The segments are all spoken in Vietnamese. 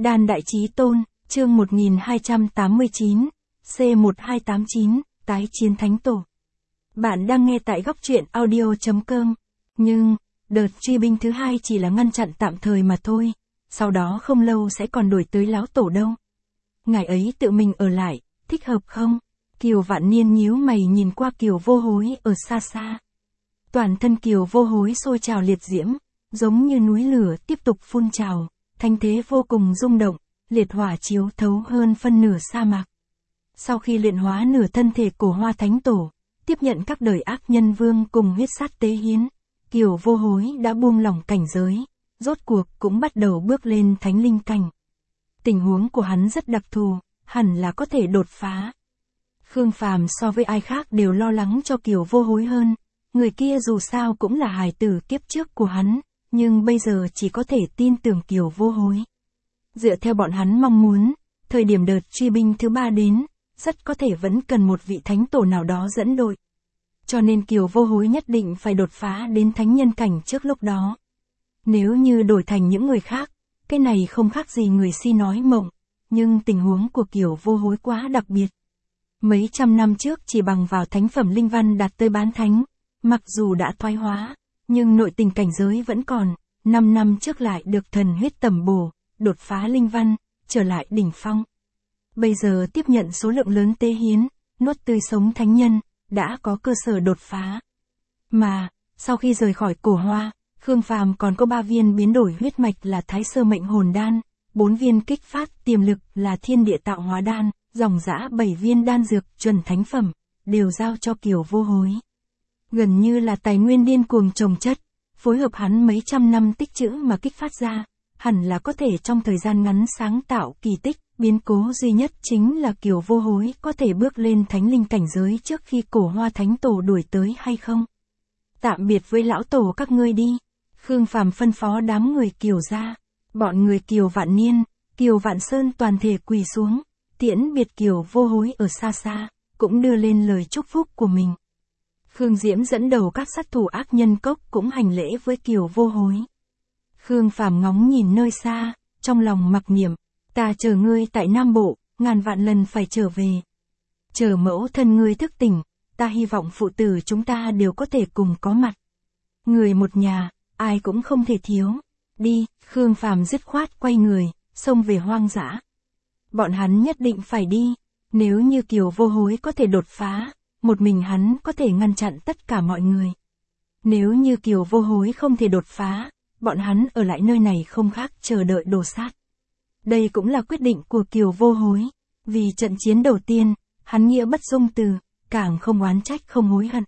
Đan Đại Chí Tôn, chương 1289, C1289, Tái Chiến Thánh Tổ. Bạn đang nghe tại góc truyện audio.com. Nhưng, đợt truy binh thứ hai chỉ là ngăn chặn tạm thời mà thôi, sau đó không lâu sẽ còn đuổi tới Lão Tổ đâu. Ngài ấy tự mình ở lại, thích hợp không? Kiều Vạn Niên nhíu mày nhìn qua Kiều Vô Hối ở xa xa. Toàn thân Kiều Vô Hối sôi trào liệt diễm, giống như núi lửa tiếp tục phun trào, thanh thế vô cùng rung động, liệt hỏa chiếu thấu hơn phân nửa sa mạc. Sau khi luyện hóa nửa thân thể Cổ Hoa Thánh Tổ, tiếp nhận các đời ác nhân vương cùng huyết sát tế hiến, Kiều Vô Hối đã buông lỏng cảnh giới, rốt cuộc cũng bắt đầu bước lên thánh linh cảnh. Tình huống của hắn rất đặc thù, hẳn là có thể đột phá. Khương Phàm so với ai khác đều lo lắng cho Kiều Vô Hối hơn, người kia dù sao cũng là hài tử kiếp trước của hắn, nhưng bây giờ chỉ có thể tin tưởng Kiều Vô Hối. Dựa theo bọn hắn mong muốn, thời điểm đợt truy binh thứ 3 đến, rất có thể vẫn cần một vị thánh tổ nào đó dẫn đội. Cho nên Kiều Vô Hối nhất định phải đột phá đến thánh nhân cảnh trước lúc đó. Nếu như đổi thành những người khác, cái này không khác gì người si nói mộng, nhưng tình huống của Kiều Vô Hối quá đặc biệt. Mấy trăm năm trước chỉ bằng vào thánh phẩm linh văn đạt tới bán thánh, mặc dù đã thoái hóa, nhưng nội tình cảnh giới vẫn còn, 5 năm trước lại được thần huyết tẩm bổ, đột phá linh văn, trở lại đỉnh phong. Bây giờ tiếp nhận số lượng lớn tế hiến, nuốt tươi sống thánh nhân, đã có cơ sở đột phá. Mà, sau khi rời khỏi Cổ Hoa, Khương Phàm còn có 3 viên biến đổi huyết mạch là Thái Sơ Mệnh Hồn Đan, 4 viên kích phát tiềm lực là Thiên Địa Tạo Hóa Đan, dòng dã 7 viên đan dược chuẩn thánh phẩm, đều giao cho Kiều Vô Hối. Gần như là tài nguyên điên cuồng chồng chất, phối hợp hắn mấy trăm năm tích trữ mà kích phát ra, hẳn là có thể trong thời gian ngắn sáng tạo kỳ tích. Biến cố duy nhất chính là Kiều Vô Hối có thể bước lên thánh linh cảnh giới trước khi Cổ Hoa Thánh Tổ đuổi tới hay không. Tạm biệt với Lão Tổ các ngươi đi. Khương Phàm phân phó đám người Kiều ra. Bọn người Kiều Vạn Niên, Kiều Vạn Sơn toàn thể quỳ xuống, tiễn biệt Kiều Vô Hối ở xa xa, cũng đưa lên lời chúc phúc của mình. Khương Diễm dẫn đầu các sát thủ ác nhân cốc cũng hành lễ với Kiều Vô Hối. Khương Phàm ngóng nhìn nơi xa, trong lòng mặc niệm, ta chờ ngươi tại Nam Bộ, ngàn vạn lần phải trở về. Chờ mẫu thân ngươi thức tỉnh, ta hy vọng phụ tử chúng ta đều có thể cùng có mặt. Người một nhà, ai cũng không thể thiếu. Đi, Khương Phàm dứt khoát quay người, xông về hoang dã. Bọn hắn nhất định phải đi, nếu như Kiều Vô Hối có thể đột phá, một mình hắn có thể ngăn chặn tất cả mọi người. Nếu như Kiều Vô Hối không thể đột phá, bọn hắn ở lại nơi này không khác chờ đợi đồ sát. Đây cũng là quyết định của Kiều Vô Hối, vì trận chiến đầu tiên, hắn nghĩa bất dung từ, càng không oán trách không hối hận.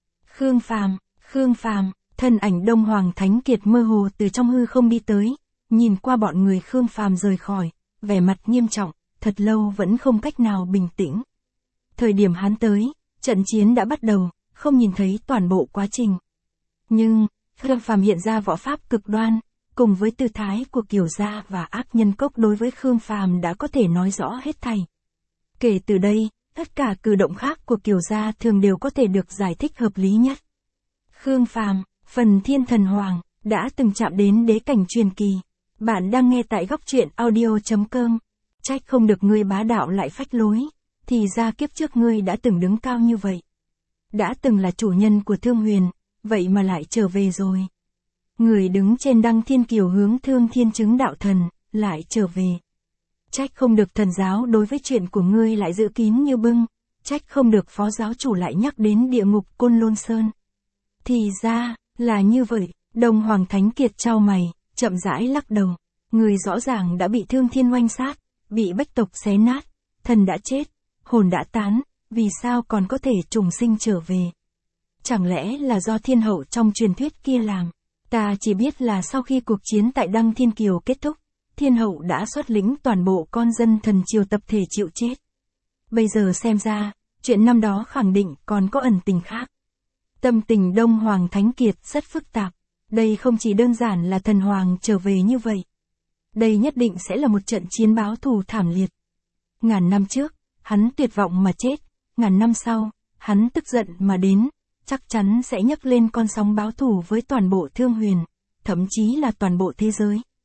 Khương Phàm, thân ảnh Đông Hoàng Thánh Kiệt mơ hồ từ trong hư không đi tới, nhìn qua bọn người Khương Phàm rời khỏi, vẻ mặt nghiêm trọng, thật lâu vẫn không cách nào bình tĩnh. Thời điểm hắn tới, trận chiến đã bắt đầu, không nhìn thấy toàn bộ quá trình. Nhưng, Khương Phàm hiện ra võ pháp cực đoan, cùng với tư thái của Kiều gia và ác nhân cốc đối với Khương Phàm đã có thể nói rõ hết thảy. Kể từ đây, tất cả cử động khác của Kiều gia thường đều có thể được giải thích hợp lý nhất. Khương Phàm, phần Thiên Thần Hoàng, đã từng chạm đến đế cảnh truyền kỳ. Bạn đang nghe tại góc truyện audio.com. Trách không được ngươi bá đạo lại phách lối, thì ra kiếp trước ngươi đã từng đứng cao như vậy. Đã từng là chủ nhân của Thương Huyền, vậy mà lại trở về rồi. Người đứng trên Đăng Thiên Kiều hướng Thương Thiên chứng đạo thần, lại trở về. Trách không được thần giáo đối với chuyện của ngươi lại giữ kín như bưng, trách không được phó giáo chủ lại nhắc đến địa ngục Côn Lôn Sơn. Thì ra, là như vậy, Đông Hoàng Thánh Kiệt chau mày, chậm rãi lắc đầu. Người rõ ràng đã bị Thương Thiên oanh sát, bị Bách tộc xé nát, thần đã chết, hồn đã tán, vì sao còn có thể trùng sinh trở về? Chẳng lẽ là do thiên hậu trong truyền thuyết kia làm? Ta chỉ biết là sau khi cuộc chiến tại Đăng Thiên Kiều kết thúc, thiên hậu đã xuất lĩnh toàn bộ con dân thần triều tập thể chịu chết. Bây giờ xem ra, chuyện năm đó khẳng định còn có ẩn tình khác. Tâm tình Đông Hoàng Thánh Kiệt rất phức tạp, đây không chỉ đơn giản là thần hoàng trở về như vậy. Đây nhất định sẽ là một trận chiến báo thù thảm liệt. Ngàn năm trước, hắn tuyệt vọng mà chết, ngàn năm sau, hắn tức giận mà đến, chắc chắn sẽ nhấc lên con sóng báo thù với toàn bộ Thương Huyền, thậm chí là toàn bộ thế giới.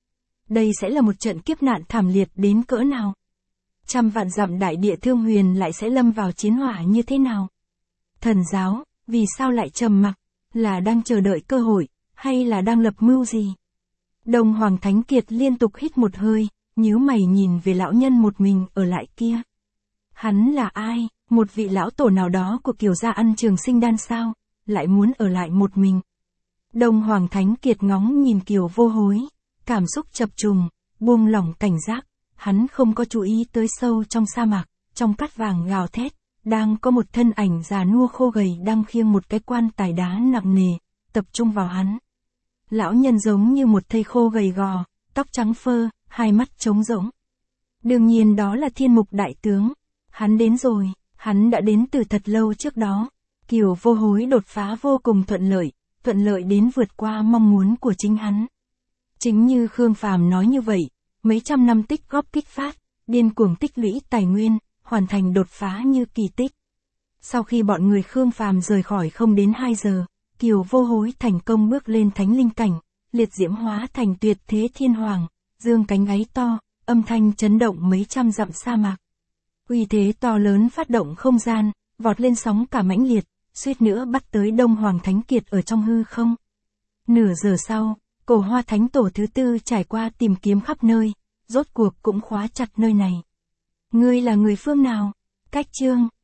đây sẽ là một trận kiếp nạn thảm liệt đến cỡ nào. Trăm vạn dặm đại địa Thương Huyền lại sẽ lâm vào chiến hỏa như thế nào? Thần giáo, vì sao lại trầm mặc? Là đang chờ đợi cơ hội, hay là đang lập mưu gì? Đông Hoàng Thánh Kiệt liên tục hít một hơi, nhíu mày nhìn về lão nhân một mình ở lại kia. Hắn là ai? Một vị lão tổ nào đó của Kiều gia ăn Trường Sinh đan sao? Lại muốn ở lại một mình. Đông Hoàng Thánh Kiệt ngóng nhìn Kiều Vô Hối, cảm xúc chập trùng, buông lỏng cảnh giác, hắn không có chú ý tới sâu trong sa mạc, trong cát vàng gào thét, đang có một thân ảnh già nua khô gầy đang khiêng một cái quan tài đá nặng nề, tập trung vào hắn. Lão nhân giống như một thây khô gầy gò, tóc trắng phơ, hai mắt trống rỗng. Đương nhiên đó là Thiên Mục đại tướng. Hắn đến rồi, hắn đã đến từ thật lâu trước đó. Kiều Vô Hối đột phá vô cùng thuận lợi đến vượt qua mong muốn của chính hắn. Chính như Khương Phàm nói như vậy, mấy trăm năm tích góp kích phát, điên cuồng tích lũy tài nguyên, hoàn thành đột phá như kỳ tích. Sau khi bọn người Khương Phàm rời khỏi không đến 2 giờ, Kiều Vô Hối thành công bước lên thánh linh cảnh, liệt diễm hóa thành tuyệt thế thiên hoàng, dương cánh gáy to, âm thanh chấn động mấy trăm dặm sa mạc. Uy thế to lớn phát động không gian, vọt lên sóng cả mãnh liệt, suýt nữa bắt tới Đông Hoàng Thánh Kiệt ở trong hư không. Nửa giờ sau, Cổ Hoa Thánh Tổ thứ tư trải qua tìm kiếm khắp nơi, rốt cuộc cũng khóa chặt nơi này. Ngươi là người phương nào? Cách chương